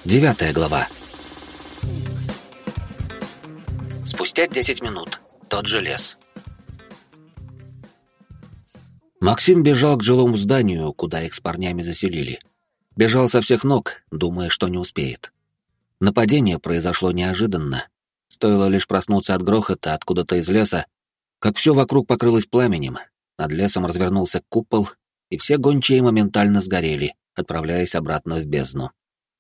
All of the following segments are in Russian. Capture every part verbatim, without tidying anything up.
Девятая глава. Спустя десять минут. Тот же лес. Максим бежал к жилому зданию, куда их с парнями заселили. Бежал со всех ног, думая, что не успеет. Нападение произошло неожиданно. Стоило лишь проснуться от грохота откуда-то из леса, как все вокруг покрылось пламенем. Над лесом развернулся купол, и все гончие моментально сгорели, отправляясь обратно в бездну.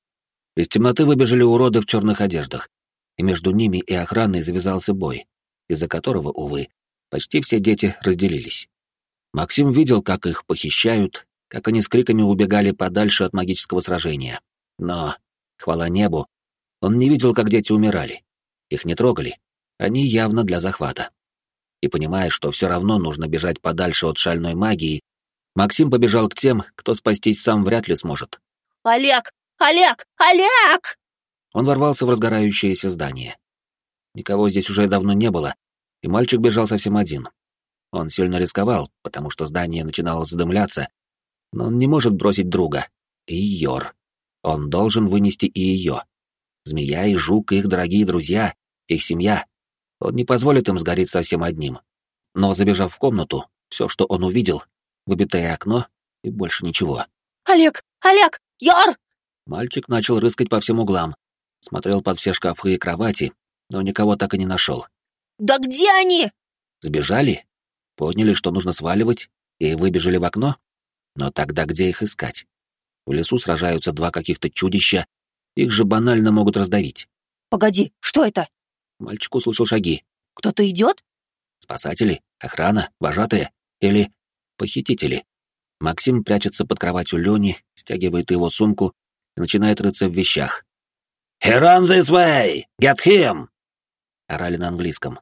Из темноты выбежали уроды в черных одеждах, и между ними и охраной завязался бой, из-за которого, увы, почти все дети разделились. Максим видел, как их похищают, как они с криками убегали подальше от магического сражения. Но, хвала небу, он не видел, как дети умирали. Их не трогали, они явно для захвата. И понимая, что все равно нужно бежать подальше от шальной магии, Максим побежал к тем, кто спастись сам вряд ли сможет. «Олег! Олег! Олег!» Он ворвался в разгорающееся здание. Никого здесь уже давно не было, и мальчик бежал совсем один. Он сильно рисковал, потому что здание начинало задымляться, но он не может бросить друга. И Йор. Он должен вынести и ее. Змея и жук — их дорогие друзья, их семья. Он не позволит им сгореть совсем одним. Но, забежав в комнату, все, что он увидел — выбитое окно и больше ничего. «Олег! Олег! Йор!» Мальчик начал рыскать по всем углам, смотрел под все шкафы и кровати, но никого так и не нашел. «Да где они?» Сбежали? Поняли, что нужно сваливать, и выбежали в окно? Но тогда где их искать? В лесу сражаются два каких-то чудища, их же банально могут раздавить. «Погоди, что это?» Мальчик услышал шаги. «Кто-то идет?» Спасатели, охрана, вожатые или похитители. Максим прячется под кроватью Лёни, стягивает его сумку и начинает рыться в вещах. «He runs this way! Get him!» — орали на английском.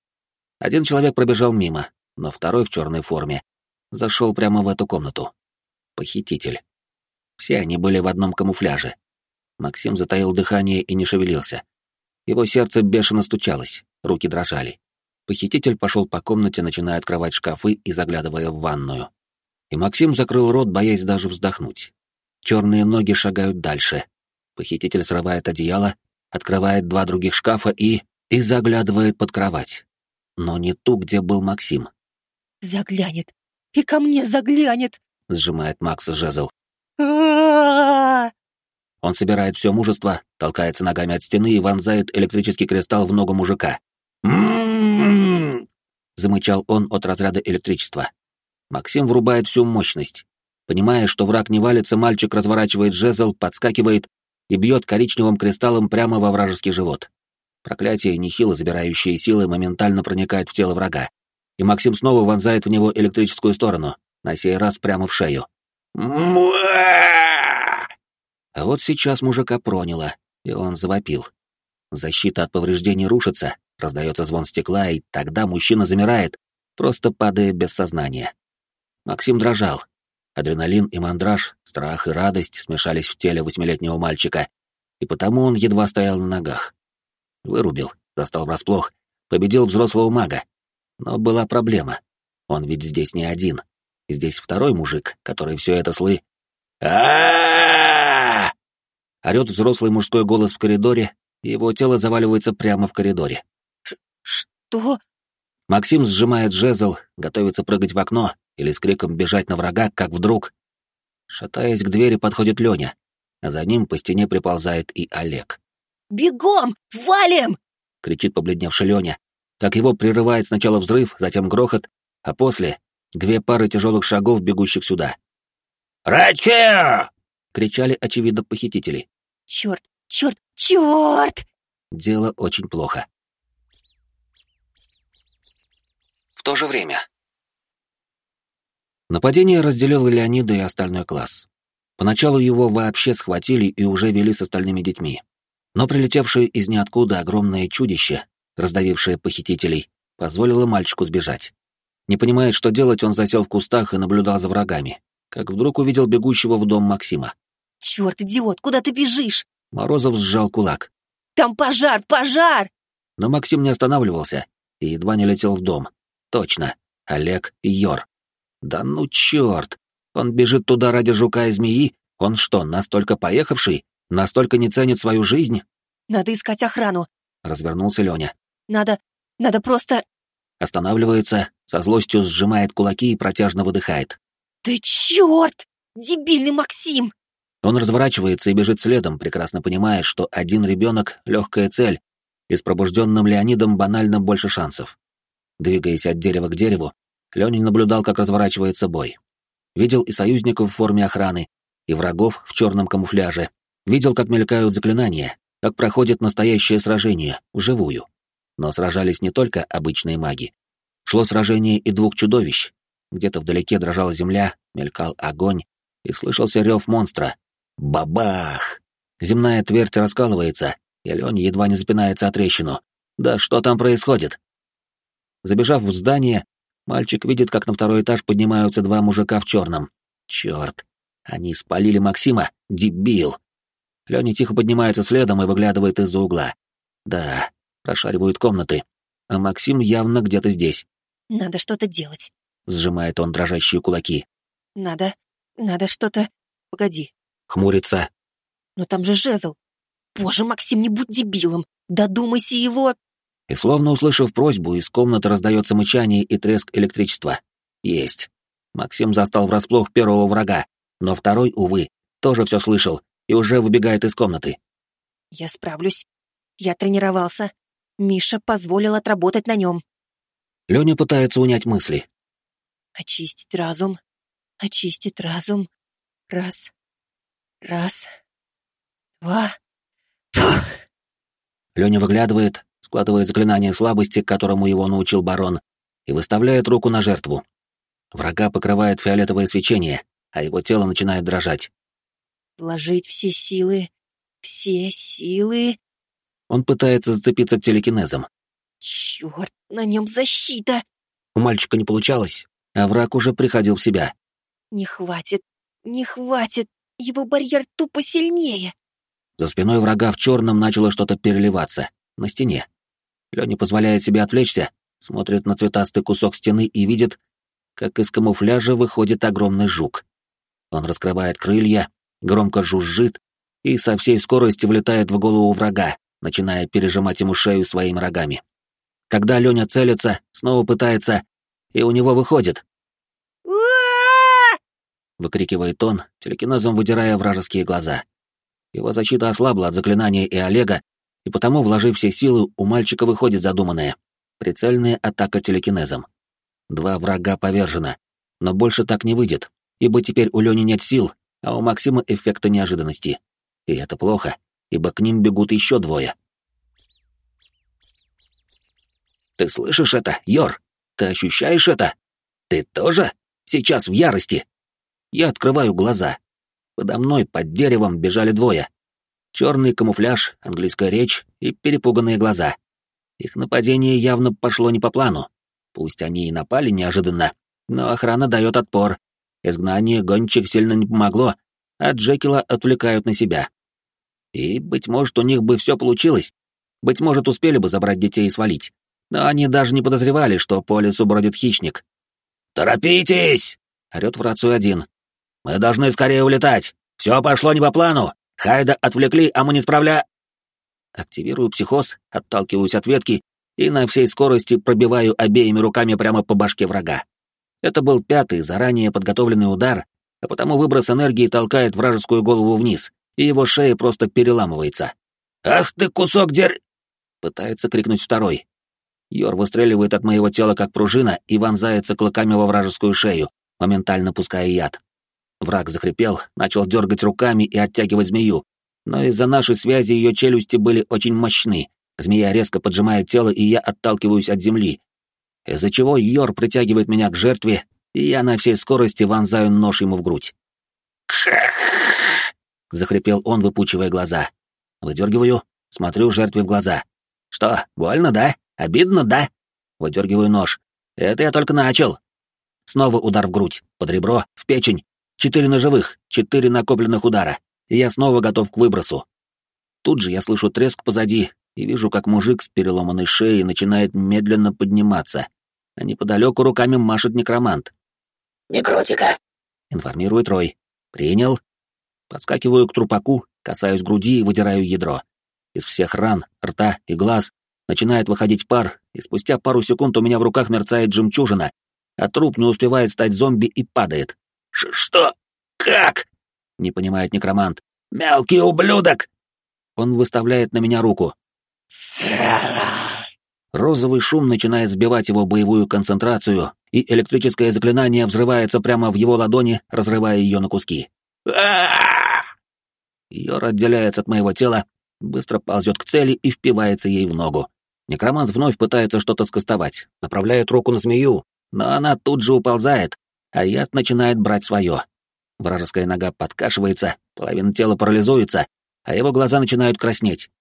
Один человек пробежал мимо, но второй в черной форме зашел прямо в эту комнату. Похититель. Все они были в одном камуфляже. Максим затаил дыхание и не шевелился. Его сердце бешено стучалось, руки дрожали. Похититель пошел по комнате, начиная открывать шкафы и заглядывая в ванную. И Максим закрыл рот, боясь даже вздохнуть. Черные ноги шагают дальше. Похититель срывает одеяло, открывает два других шкафа и... и заглядывает под кровать. Но не ту, где был Максим. «Заглянет! И ко мне заглянет!» — сжимает Макс жезл. А-а-а! Он собирает все мужество, толкается ногами от стены и вонзает электрический кристалл в ногу мужика. «М-м-м!» — замычал он от разряда электричества. Максим врубает всю мощность. Понимая, что враг не валится, мальчик разворачивает жезл, подскакивает и бьет коричневым кристаллом прямо во вражеский живот. Проклятие, нехило забирающее силы, моментально проникает в тело врага, и Максим снова вонзает в него электрическую сторону, на сей раз прямо в шею. А вот сейчас мужика проняло, и он завопил. Защита от повреждений рушится, раздается звон стекла, и тогда мужчина замирает, просто падая без сознания. Максим дрожал. Адреналин и мандраж, страх и радость смешались в теле восьмилетнего мальчика, и потому он едва стоял на ногах. Вырубил, застал врасплох, победил взрослого мага. Но была проблема. Он ведь здесь не один. Здесь второй мужик, который все это слы... а Орёт взрослый мужской голос в коридоре, и его тело заваливается прямо в коридоре. «Что?» Максим сжимает жезл, готовится прыгать в окно или с криком бежать на врага, как вдруг... Шатаясь к двери, подходит Лёня, а за ним по стене приползает и Олег. «Бегом! Валим!» — кричит побледневший Лёня. Как его прерывает сначала взрыв, затем грохот, а после — две пары тяжелых шагов, бегущих сюда. «Right here!» — кричали, очевидно, похитители. «Черт! Черт! Черт!» Дело очень плохо. В то же время. Нападение разделило Леонида и остальной класс. Поначалу его вообще схватили и уже вели с остальными детьми. Но прилетевшее из ниоткуда огромное чудище, раздавившее похитителей, позволило мальчику сбежать. Не понимая, что делать, он засел в кустах и наблюдал за врагами, как вдруг увидел бегущего в дом Максима. «Черт, идиот, куда ты бежишь?» Морозов сжал кулак. «Там пожар, пожар!» Но Максим не останавливался и едва не летел в дом. Точно, Олег и Йор. Да ну черт! Он бежит туда ради жука и змеи? Он что, настолько поехавший? Настолько не ценит свою жизнь? Надо искать охрану. Развернулся Леня. Надо... надо просто... Останавливается, со злостью сжимает кулаки и протяжно выдыхает. Ты черт! Дебильный Максим! Он разворачивается и бежит следом, прекрасно понимая, что один ребенок — легкая цель, и с пробужденным Леонидом банально больше шансов. Двигаясь от дерева к дереву, Леня наблюдал, как разворачивается бой. Видел и союзников в форме охраны, и врагов в черном камуфляже. Видел, как мелькают заклинания, как проходит настоящее сражение, вживую. Но сражались не только обычные маги. Шло сражение и двух чудовищ. Где-то вдалеке дрожала земля, мелькал огонь, и слышался рев монстра. Бабах! Земная твердь раскалывается, и Леня едва не запинается о трещину. Да что там происходит? Забежав в здание, мальчик видит, как на второй этаж поднимаются два мужика в черном. Черт! Они спалили Максима, дебил! Леня тихо поднимается следом и выглядывает из-за угла. Да, прошаривают комнаты, а Максим явно где-то здесь. Надо что-то делать. Сжимает он дрожащие кулаки. Надо... надо что-то... Погоди. Хмурится. Но там же жезл. Боже, Максим, не будь дебилом. Додумайся его... И словно услышав просьбу, из комнаты раздается мычание и треск электричества. Есть. Максим застал врасплох первого врага, но второй, увы, тоже все слышал и уже выбегает из комнаты. Я справлюсь. Я тренировался. Миша позволил отработать на нем. Леня пытается унять мысли. Очистить разум. Очистить разум. Раз. Раз. Два. Фух. Леня выглядывает, складывает заклинание слабости, которому его научил барон, и выставляет руку на жертву. Врага покрывает фиолетовое свечение, а его тело начинает дрожать. Вложить все силы. Все силы. Он пытается зацепиться телекинезом. Черт, на нем защита. У мальчика не получалось, а враг уже приходил в себя. Не хватит, не хватит. Его барьер тупо сильнее. За спиной врага в черном начало что-то переливаться. На стене. Леня позволяет себе отвлечься, смотрит на цветастый кусок стены и видит, как из камуфляжа выходит огромный жук. Он раскрывает крылья, громко жужжит и со всей скорости влетает в голову врага, начиная пережимать ему шею своими рогами. Когда Леня целится, снова пытается, и у него выходит. Выкрикивает он, телекинезом выдирая вражеские глаза. Его защита ослабла от заклинания и Олега, и потому, вложив все силы, у мальчика выходит задуманное. Прицельная атака телекинезом. Два врага повержено, но больше так не выйдет, ибо теперь у Лени нет сил, а у Максима эффекта неожиданности. И это плохо, ибо к ним бегут еще двое. Ты слышишь это, Йор? Ты ощущаешь это? Ты тоже? Сейчас в ярости. Я открываю глаза. Подо мной под деревом бежали двое. Черный камуфляж, английская речь и перепуганные глаза. Их нападение явно пошло не по плану. Пусть они и напали неожиданно, но охрана дает отпор. Изгнание гончих сильно не помогло, а Джекила отвлекают на себя. И, быть может, у них бы все получилось. Быть может, успели бы забрать детей и свалить. Но они даже не подозревали, что по лесу бродит хищник. «Торопитесь!» — орёт в рацию один. «Мы должны скорее улетать! Все пошло не по плану! Хайда отвлекли, а мы не справля...» Активирую психоз, отталкиваюсь от ветки и на всей скорости пробиваю обеими руками прямо по башке врага. Это был пятый, заранее подготовленный удар, а потому выброс энергии толкает вражескую голову вниз, и его шея просто переламывается. «Ах ты, кусок дер...» — пытается крикнуть второй. Йор выстреливает от моего тела как пружина и вонзается клыками во вражескую шею, моментально пуская яд. Враг захрипел, начал дергать руками и оттягивать змею, но из-за нашей связи ее челюсти были очень мощны. Змея резко поджимает тело, и я отталкиваюсь от земли, из-за чего Йор притягивает меня к жертве, и я на всей скорости вонзаю нож ему в грудь. Захрипел он, выпучивая глаза. Выдергиваю, смотрю жертве в глаза. «Что, больно, да? Обидно, да?» Выдергиваю нож. «Это я только начал». Снова удар в грудь, под ребро, в печень. Четыре ножевых, четыре накопленных удара, и я снова готов к выбросу. Тут же я слышу треск позади и вижу, как мужик с переломанной шеей начинает медленно подниматься, а неподалеку руками машет некромант. «Некротика», — информирует Рой. «Принял». Подскакиваю к трупаку, касаюсь груди и выдираю ядро. Из всех ран, рта и глаз начинает выходить пар, и спустя пару секунд у меня в руках мерцает жемчужина, а труп не успевает стать зомби и падает. Ш «Что? Как?» — не понимает некромант. «Мелкий ублюдок!» Он выставляет на меня руку. «Цело!» Розовый шум начинает сбивать его боевую концентрацию, и электрическое заклинание взрывается прямо в его ладони, разрывая ее на куски. Йор отделяется от моего тела, быстро ползет к цели и впивается ей в ногу. Некромант вновь пытается что-то скостовать, направляет руку на змею, но она тут же уползает, а яд начинает брать свое. Вражеская нога подкашивается, половина тела парализуется, а его глаза начинают краснеть.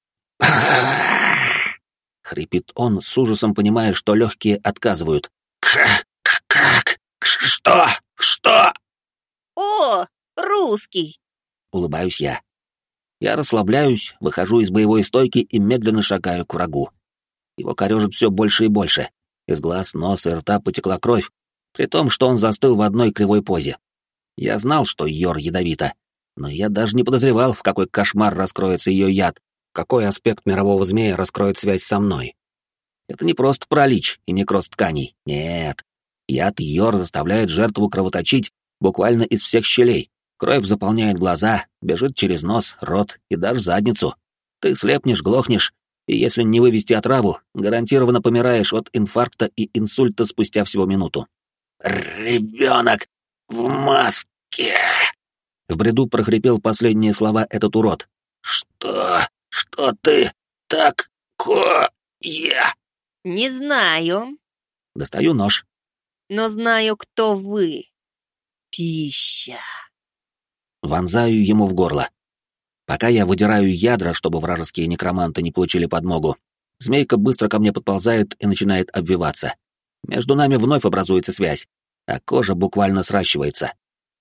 Хрипит он, с ужасом понимая, что легкие отказывают. «Как? Как? Что? Что?» «О, русский!» — улыбаюсь я. Я расслабляюсь, выхожу из боевой стойки и медленно шагаю к врагу. Его корежит все больше и больше. Из глаз, носа и рта потекла кровь, при том, что он застыл в одной кривой позе. Я знал, что Йор ядовита, но я даже не подозревал, в какой кошмар раскроется ее яд, какой аспект мирового змея раскроет связь со мной. Это не просто паралич и некроз тканей, нет. Яд Йор заставляет жертву кровоточить буквально из всех щелей. Кровь заполняет глаза, бежит через нос, рот и даже задницу. Ты слепнешь, глохнешь, и если не вывести отраву, гарантированно помираешь от инфаркта и инсульта спустя всего минуту. «Ребенок в маске!» В бреду прохрипел последние слова этот урод. «Что? Что ты такое?» «Не знаю». Достаю нож. «Но знаю, кто вы. Пища». Вонзаю ему в горло. Пока я выдираю ядра, чтобы вражеские некроманты не получили подмогу, змейка быстро ко мне подползает и начинает обвиваться. Между нами вновь образуется связь, а кожа буквально сращивается.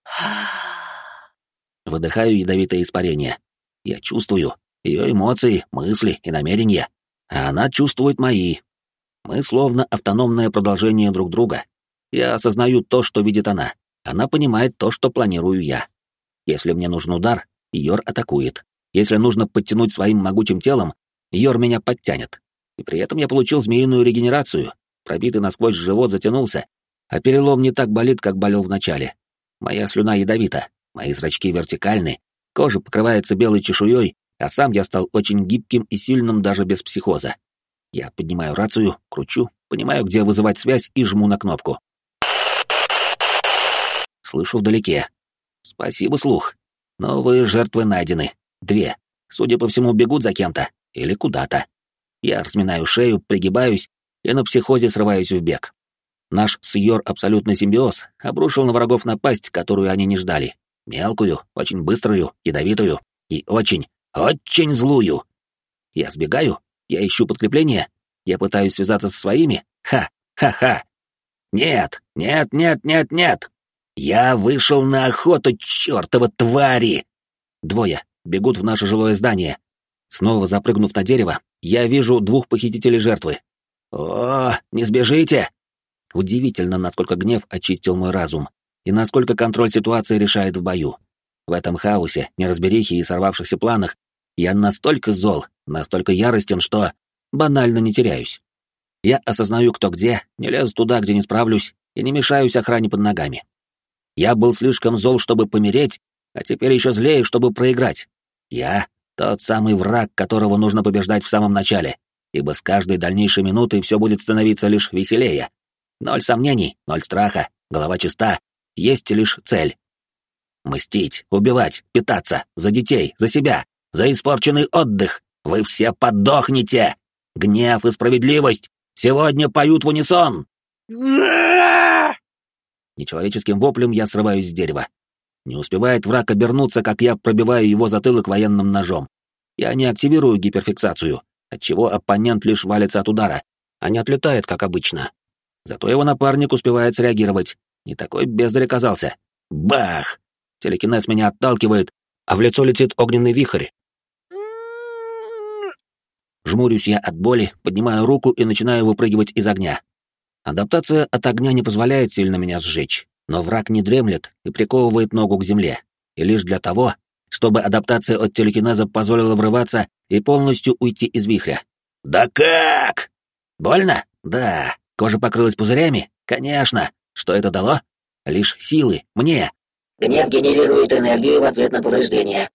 Выдыхаю ядовитое испарение. Я чувствую ее эмоции, мысли и намерения, а она чувствует мои. Мы словно автономное продолжение друг друга. Я осознаю то, что видит она. Она понимает то, что планирую я. Если мне нужен удар, Йор атакует. Если нужно подтянуть своим могучим телом, Йор меня подтянет. И при этом я получил змеиную регенерацию. Пробитый насквозь живот затянулся, а перелом не так болит, как болел вначале. Моя слюна ядовита, мои зрачки вертикальны, кожа покрывается белой чешуей, а сам я стал очень гибким и сильным даже без психоза. Я поднимаю рацию, кручу, понимаю, где вызывать связь, и жму на кнопку. Слышу вдалеке. Спасибо, слух. Новые жертвы найдены. Две. Судя по всему, бегут за кем-то. Или куда-то. Я разминаю шею, пригибаюсь и на психозе срываюсь в бег. Наш с Йор абсолютный симбиоз обрушил на врагов напасть, которую они не ждали. Мелкую, очень быструю, ядовитую и очень, очень злую. Я сбегаю, я ищу подкрепление, я пытаюсь связаться со своими. Ха, ха-ха. Нет, нет, нет, нет, нет. Я вышел на охоту, чертова твари! Двое бегут в наше жилое здание. Снова запрыгнув на дерево, я вижу двух похитителей жертвы. О, не сбежите! Удивительно, насколько гнев очистил мой разум, и насколько контроль ситуации решает в бою. В этом хаосе, неразберихе и сорвавшихся планах я настолько зол, настолько яростен, что банально не теряюсь. Я осознаю, кто где, не лезу туда, где не справлюсь, и не мешаюсь охране под ногами. Я был слишком зол, чтобы помереть, а теперь еще злее, чтобы проиграть. Я — тот самый враг, которого нужно побеждать в самом начале, ибо с каждой дальнейшей минутой все будет становиться лишь веселее. Ноль сомнений, ноль страха, голова чиста, есть лишь цель. Мстить, убивать, питаться, за детей, за себя, за испорченный отдых. Вы все подохнете! Гнев и справедливость сегодня поют в унисон! Нечеловеческим воплем я срываюсь с дерева. Не успевает враг обернуться, как я пробиваю его затылок военным ножом. Я не активирую гиперфиксацию, отчего оппонент лишь валится от удара, а не отлетает, как обычно. Зато его напарник успевает среагировать. Не такой бездарь оказался. Бах! Телекинез меня отталкивает, а в лицо летит огненный вихрь. Жмурюсь я от боли, поднимаю руку и начинаю выпрыгивать из огня. Адаптация от огня не позволяет сильно меня сжечь, но враг не дремлет и приковывает ногу к земле. И лишь для того, чтобы адаптация от телекинеза позволила врываться и полностью уйти из вихря. «Да как?» Больно? Да. Кожа покрылась пузырями? Конечно. Что это дало? Лишь силы. Мне. Гнев генерирует энергию в ответ на повреждение.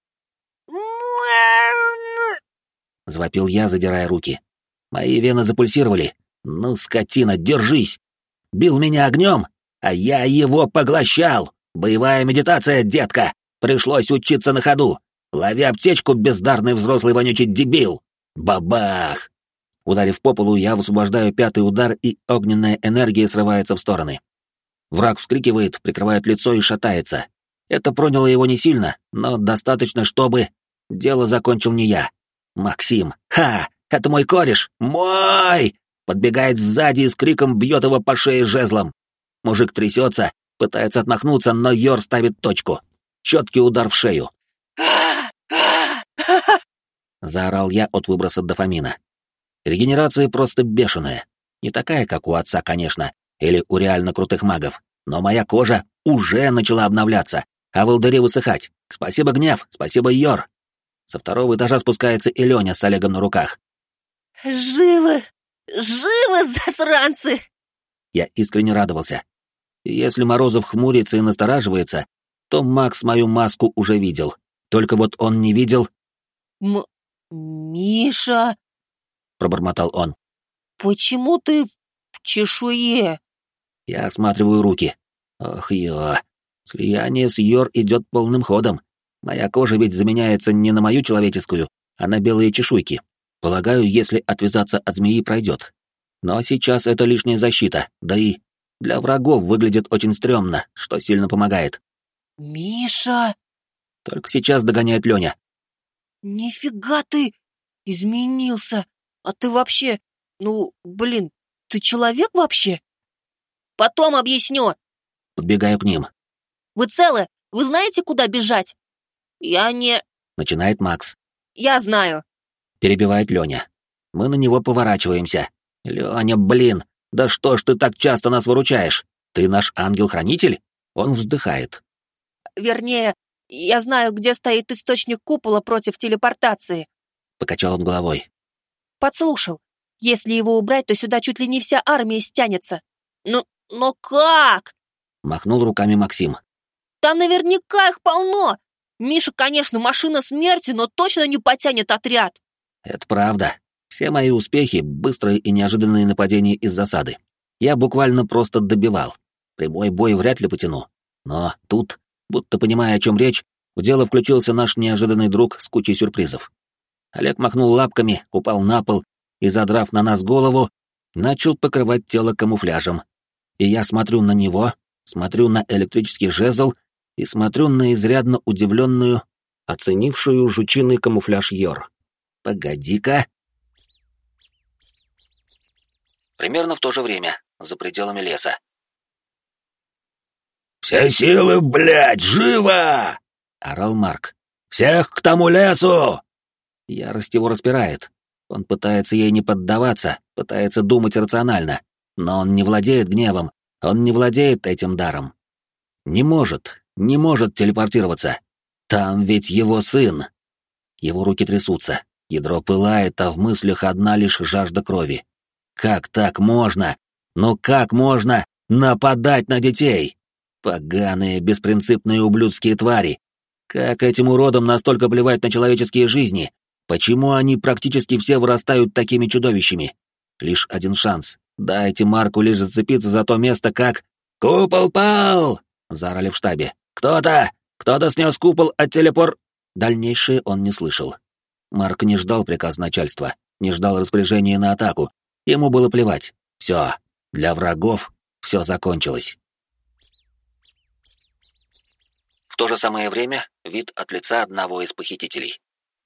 Завопил я, задирая руки. Мои вены запульсировали. Ну, скотина, держись! Бил меня огнем, а я его поглощал! Боевая медитация, детка! Пришлось учиться на ходу! Лови аптечку, бездарный взрослый вонючий дебил! Бабах! Ударив по полу, я высвобождаю пятый удар, и огненная энергия срывается в стороны. Враг вскрикивает, прикрывает лицо и шатается. Это проняло его не сильно, но достаточно, чтобы... Дело закончил не я. Максим! Ха! Это мой кореш! Мой! Подбегает сзади и с криком бьет его по шее жезлом. Мужик трясется, пытается отмахнуться, но Йор ставит точку. Четкий удар в шею. Заорал я от выброса дофамина. Регенерация просто бешеная. Не такая, как у отца, конечно, или у реально крутых магов. Но моя кожа уже начала обновляться, а волдыри высыхать. Спасибо, гнев, спасибо, Йор. Со второго этажа спускается и Леня с Олегом на руках. «Живы! Живы, засранцы!» Я искренне радовался. И если Морозов хмурится и настораживается, то Макс мою маску уже видел. Только вот он не видел... М... Миша... Пробормотал он. «Почему ты в чешуе?» Я осматриваю руки. Ох, ё. Слияние с Йор идет полным ходом. Моя кожа ведь заменяется не на мою человеческую, а на белые чешуйки. Полагаю, если отвязаться от змеи, пройдет. Но сейчас это лишняя защита, да и для врагов выглядит очень стрёмно, что сильно помогает. «Миша!» Только сейчас догоняет Леня. «Нифига ты изменился! А ты вообще... Ну, блин, ты человек вообще?» «Потом объясню!» Подбегаю к ним. «Вы целы? Вы знаете, куда бежать?» «Я не...» Начинает Макс. «Я знаю!» Перебивает Леня. Мы на него поворачиваемся. Леня, блин, да что ж ты так часто нас выручаешь? Ты наш ангел-хранитель? Он вздыхает. «Вернее, я знаю, где стоит источник купола против телепортации». Покачал он головой. «Подслушал. Если его убрать, то сюда чуть ли не вся армия стянется». «Ну, но как?» Махнул руками Максим. «Там наверняка их полно. Миша, конечно, машина смерти, но точно не потянет отряд». Это правда. Все мои успехи — быстрые и неожиданные нападения из засады. Я буквально просто добивал. Прямой бой вряд ли потяну. Но тут, будто понимая, о чем речь, в дело включился наш неожиданный друг с кучей сюрпризов. Олег махнул лапками, упал на пол и, задрав на нас голову, начал покрывать тело камуфляжем. И я смотрю на него, смотрю на электрический жезл и смотрю на изрядно удивленную, оценившую жучиный камуфляж Йор. Погоди-ка. Примерно в то же время, за пределами леса. «Все силы, блядь, живо!» — орал Марк. «Всех к тому лесу!» Ярость его распирает. Он пытается ей не поддаваться, пытается думать рационально, но он не владеет гневом, он не владеет этим даром. Не может, не может телепортироваться. Там ведь его сын. Его руки трясутся, ядро пылает, а в мыслях одна лишь жажда крови. Как так можно? Ну как можно нападать на детей? Поганые, беспринципные ублюдские твари. Как этим уродам настолько плевать на человеческие жизни? Почему они практически все вырастают такими чудовищами? Лишь один шанс. Дайте Марку лишь зацепиться за то место, как... «Купол пал!» — заорали в штабе. «Кто-то! Кто-то снес купол от телепор...» Дальнейшее он не слышал. Марк не ждал приказ начальства, не ждал распоряжения на атаку. Ему было плевать. Все. Для врагов все закончилось. В то же самое время вид от лица одного из похитителей.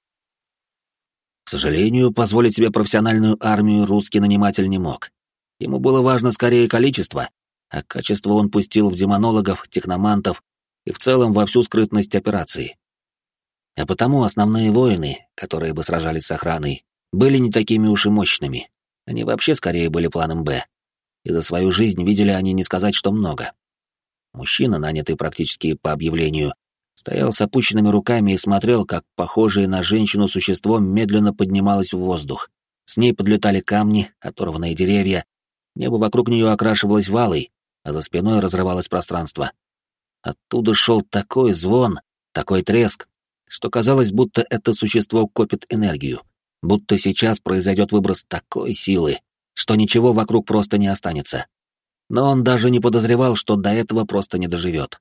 К сожалению, позволить себе профессиональную армию русский наниматель не мог. Ему было важно скорее количество, а качество он пустил в демонологов, техномантов и в целом во всю скрытность операции. А потому основные воины, которые бы сражались с охраной, были не такими уж и мощными. Они вообще скорее были планом «Б». И за свою жизнь видели они не сказать, что много. Мужчина, нанятый практически по объявлению, Стоял с опущенными руками и смотрел, как похожее на женщину существо медленно поднималось в воздух. С ней подлетали камни, оторванные деревья. Небо вокруг нее окрашивалось в алый, а за спиной разрывалось пространство. Оттуда шел такой звон, такой треск, что казалось, будто это существо копит энергию, будто сейчас произойдет выброс такой силы, что ничего вокруг просто не останется. Но он даже не подозревал, что до этого просто не доживет.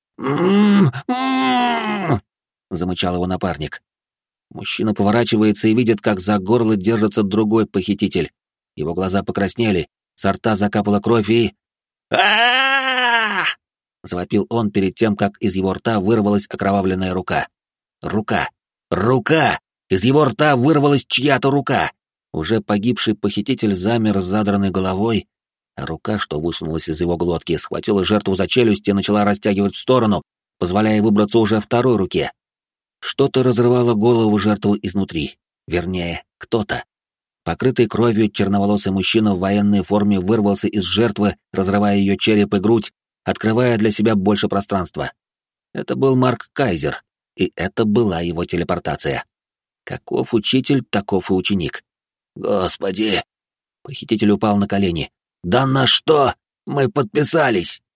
«М-м-м!» — замычал его напарник. Мужчина поворачивается и видит, как за горло держится другой похититель. Его глаза покраснели, со рта закапала кровь и... а завопил он перед тем, как из его рта вырвалась окровавленная рука. Рука! Рука! Из его рта вырвалась чья-то рука! Уже погибший похититель замер с задранной головой, а рука, что высунулась из его глотки, схватила жертву за челюсть и начала растягивать в сторону, позволяя выбраться уже второй руке. Что-то разрывало голову жертвы изнутри. Вернее, кто-то. Покрытый кровью черноволосый мужчина в военной форме вырвался из жертвы, разрывая ее череп и грудь, открывая для себя больше пространства. Это был Марк Кайзер, и это была его телепортация. Каков учитель, таков и ученик. Господи! Похититель упал на колени. Да на что мы подписались?